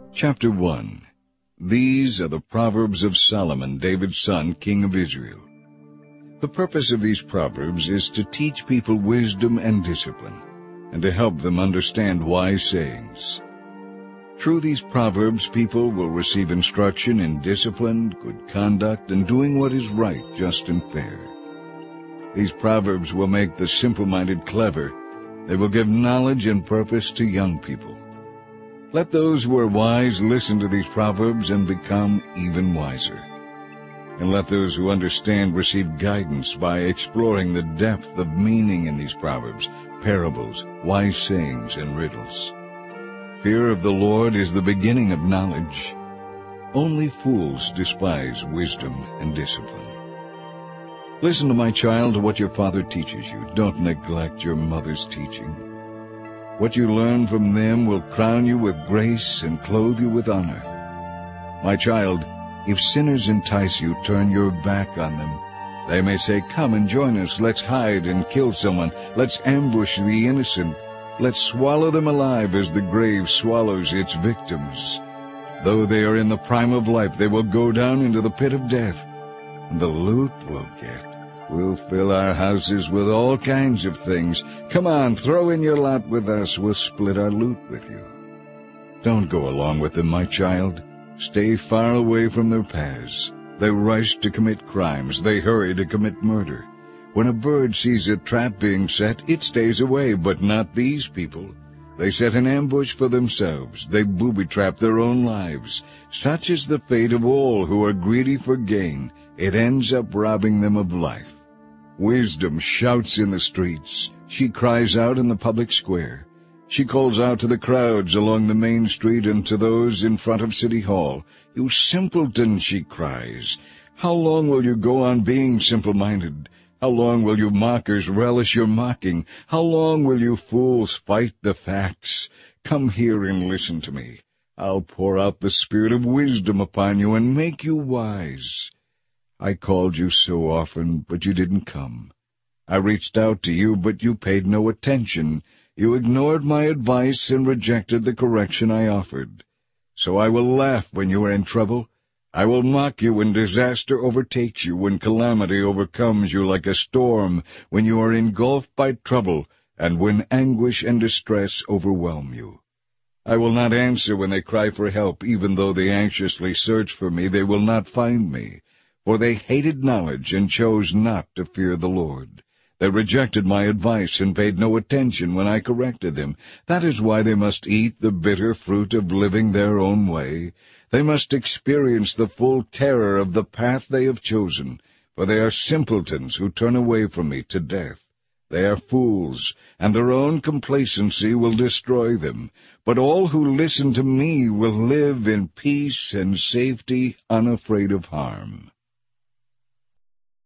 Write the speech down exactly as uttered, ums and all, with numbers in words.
Chapter one. These are the Proverbs of Solomon, David's son, king of Israel. The purpose of these Proverbs is to teach people wisdom and discipline, and to help them understand wise sayings. Through these Proverbs, people will receive instruction in discipline, good conduct, and doing what is right, just, and fair. These Proverbs will make the simple-minded clever. They will give knowledge and purpose to young people. Let those who are wise listen to these Proverbs and become even wiser. And let those who understand receive guidance by exploring the depth of meaning in these Proverbs, parables, wise sayings, and riddles. Fear of the Lord is the beginning of knowledge. Only fools despise wisdom and discipline. Listen to my child to what your father teaches you. Don't neglect your mother's teaching. What you learn from them will crown you with grace and clothe you with honor. My child, if sinners entice you, turn your back on them. They may say, "Come and join us. Let's hide and kill someone. Let's ambush the innocent. Let's swallow them alive as the grave swallows its victims. Though they are in the prime of life, they will go down into the pit of death. And the loot we'll get. We'll fill our houses with all kinds of things. Come on, throw in your lot with us. We'll split our loot with you." Don't go along with them, my child. Stay far away from their paths. They rush to commit crimes. They hurry to commit murder. When a bird sees a trap being set, it stays away, but not these people. They set an ambush for themselves. They booby-trap their own lives. Such is the fate of all who are greedy for gain. It ends up robbing them of life. Wisdom shouts in the streets. She cries out in the public square. She calls out to the crowds along the main street and to those in front of City Hall. "You simpleton," she cries. "How long will you go on being simple-minded? How long will you mockers relish your mocking? How long will you fools fight the facts? Come here and listen to me. I'll pour out the spirit of wisdom upon you and make you wise. I called you so often, but you didn't come. I reached out to you, but you paid no attention. You ignored my advice and rejected the correction I offered. So I will laugh when you are in trouble. I will mock you when disaster overtakes you, when calamity overcomes you like a storm, when you are engulfed by trouble, and when anguish and distress overwhelm you. I will not answer when they cry for help. Even though they anxiously search for me, they will not find me. For they hated knowledge and chose not to fear the Lord. They rejected my advice and paid no attention when I corrected them. That is why they must eat the bitter fruit of living their own way. They must experience the full terror of the path they have chosen, for they are simpletons who turn away from me to death. They are fools, and their own complacency will destroy them. But all who listen to me will live in peace and safety, unafraid of harm.